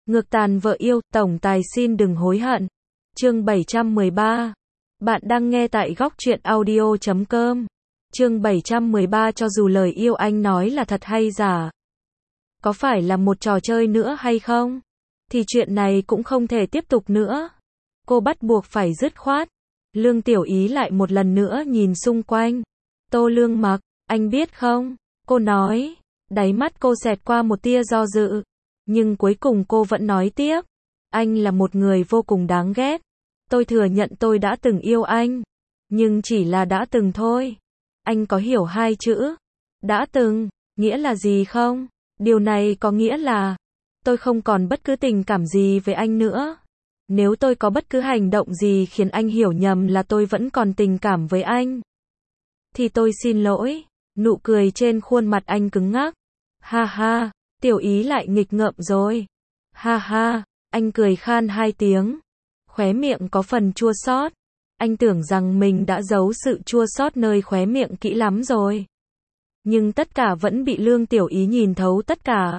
Ngược tàn vợ yêu, tổng tài xin đừng hối hận. Chương 713. Bạn đang nghe tại góc truyện audio.com. Chương 713. Cho dù lời yêu anh nói là thật hay giả, có phải là một trò chơi nữa hay không, thì chuyện này cũng không thể tiếp tục nữa. Cô bắt buộc phải dứt khoát. Lương Tiểu Ý lại một lần nữa nhìn xung quanh. Tô Lương Mặc, anh biết không? Cô nói. Đáy mắt cô xẹt qua một tia do dự. Nhưng cuối cùng cô vẫn nói tiếp. Anh là một người vô cùng đáng ghét. Tôi thừa nhận tôi đã từng yêu anh. Nhưng chỉ là đã từng thôi. Anh có hiểu hai chữ đã từng nghĩa là gì không? Điều này có nghĩa là tôi không còn bất cứ tình cảm gì với anh nữa. Nếu tôi có bất cứ hành động gì khiến anh hiểu nhầm là tôi vẫn còn tình cảm với anh, thì tôi xin lỗi. Nụ cười trên khuôn mặt anh cứng ngắc. Ha ha, Tiểu Ý lại nghịch ngợm rồi. Ha ha, anh cười khan hai tiếng. Khóe miệng có phần chua xót. Anh tưởng rằng mình đã giấu sự chua xót nơi khóe miệng kỹ lắm rồi. Nhưng tất cả vẫn bị Lương Tiểu Ý nhìn thấu tất cả.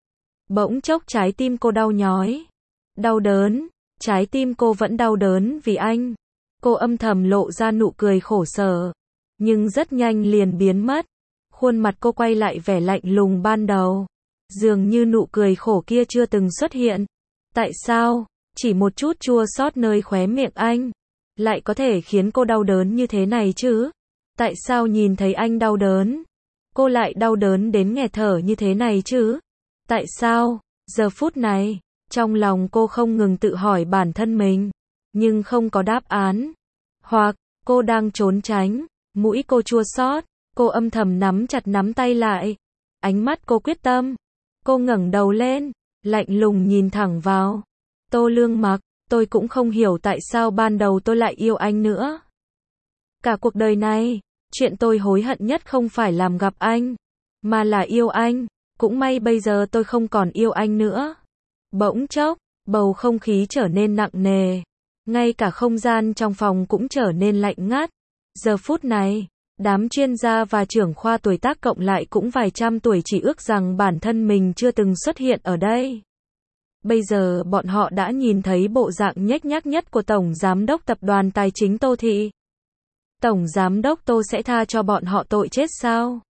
Bỗng chốc trái tim cô đau nhói. Đau đớn. Trái tim cô vẫn đau đớn vì anh. Cô âm thầm lộ ra nụ cười khổ sở. Nhưng rất nhanh liền biến mất. Khuôn mặt cô quay lại vẻ lạnh lùng ban đầu. Dường như nụ cười khổ kia chưa từng xuất hiện. Tại sao, chỉ một chút chua xót nơi khóe miệng anh lại có thể khiến cô đau đớn như thế này chứ? Tại sao nhìn thấy anh đau đớn, cô lại đau đớn đến nghẹt thở như thế này chứ? Tại sao? Giờ phút này, trong lòng cô không ngừng tự hỏi bản thân mình, nhưng không có đáp án. Hoặc, cô đang trốn tránh, mũi cô chua xót, cô âm thầm nắm chặt nắm tay lại. Ánh mắt cô quyết tâm. Cô ngẩng đầu lên, lạnh lùng nhìn thẳng vào Tô Lương Mặc. Tôi cũng không hiểu tại sao ban đầu tôi lại yêu anh nữa. Cả cuộc đời này, chuyện tôi hối hận nhất không phải làm gặp anh, mà là yêu anh. Cũng may bây giờ tôi không còn yêu anh nữa. Bỗng chốc, bầu không khí trở nên nặng nề. Ngay cả không gian trong phòng cũng trở nên lạnh ngắt. Giờ phút này, đám chuyên gia và trưởng khoa tuổi tác cộng lại cũng vài trăm tuổi chỉ ước rằng bản thân mình chưa từng xuất hiện ở đây. Bây giờ bọn họ đã nhìn thấy bộ dạng nhếch nhác nhất của Tổng Giám đốc Tập đoàn Tài chính Tô Thị. Tổng Giám đốc Tô sẽ tha cho bọn họ tội chết sao?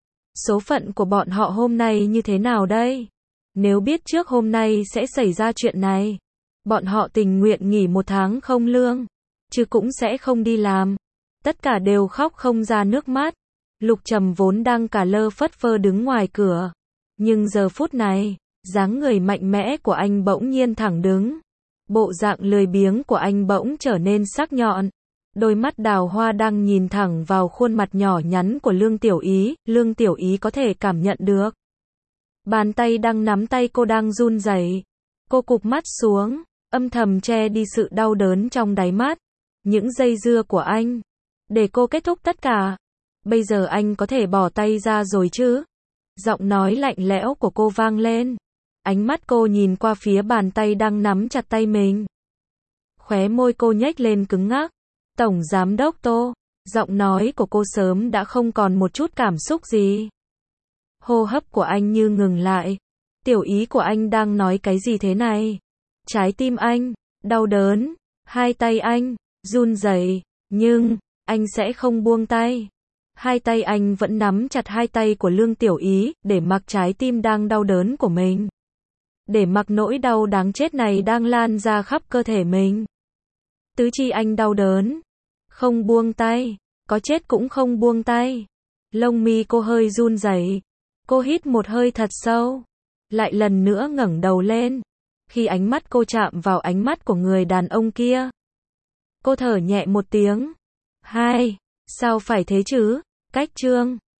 Số phận của bọn họ hôm nay như thế nào đây? Nếu biết trước hôm nay sẽ xảy ra chuyện này, bọn họ tình nguyện nghỉ một tháng không lương, chứ cũng sẽ không đi làm. Tất cả đều khóc không ra nước mắt. Lục Trầm vốn đang cả lơ phất phơ đứng ngoài cửa. Nhưng giờ phút này, dáng người mạnh mẽ của anh bỗng nhiên thẳng đứng. Bộ dạng lười biếng của anh bỗng trở nên sắc nhọn. Đôi mắt đào hoa đang nhìn thẳng vào khuôn mặt nhỏ nhắn của Lương Tiểu Ý. Lương Tiểu Ý có thể cảm nhận được. Bàn tay đang nắm tay cô đang run rẩy. Cô cụp mắt xuống, âm thầm che đi sự đau đớn trong đáy mắt. Những dây dưa của anh, để cô kết thúc tất cả. Bây giờ anh có thể bỏ tay ra rồi chứ? Giọng nói lạnh lẽo của cô vang lên. Ánh mắt cô nhìn qua phía bàn tay đang nắm chặt tay mình. Khóe môi cô nhếch lên cứng ngắc. Tổng Giám đốc Tô. Giọng nói của cô sớm đã không còn một chút cảm xúc gì. Hô hấp của anh như ngừng lại. Tiểu Ý của anh đang nói cái gì thế này? Trái tim anh đau đớn. Hai tay anh run rẩy, nhưng anh sẽ không buông tay. Hai tay anh vẫn nắm chặt hai tay của Lương Tiểu Ý, để mặc trái tim đang đau đớn của mình. Để mặc nỗi đau đáng chết này đang lan ra khắp cơ thể mình. Tứ chi anh đau đớn. Không buông tay. Có chết cũng không buông tay. Lông mi cô hơi run rẩy. Cô hít một hơi thật sâu. Lại lần nữa ngẩng đầu lên. Khi ánh mắt cô chạm vào ánh mắt của người đàn ông kia, cô thở nhẹ một tiếng. Sao phải thế chứ? Cách chương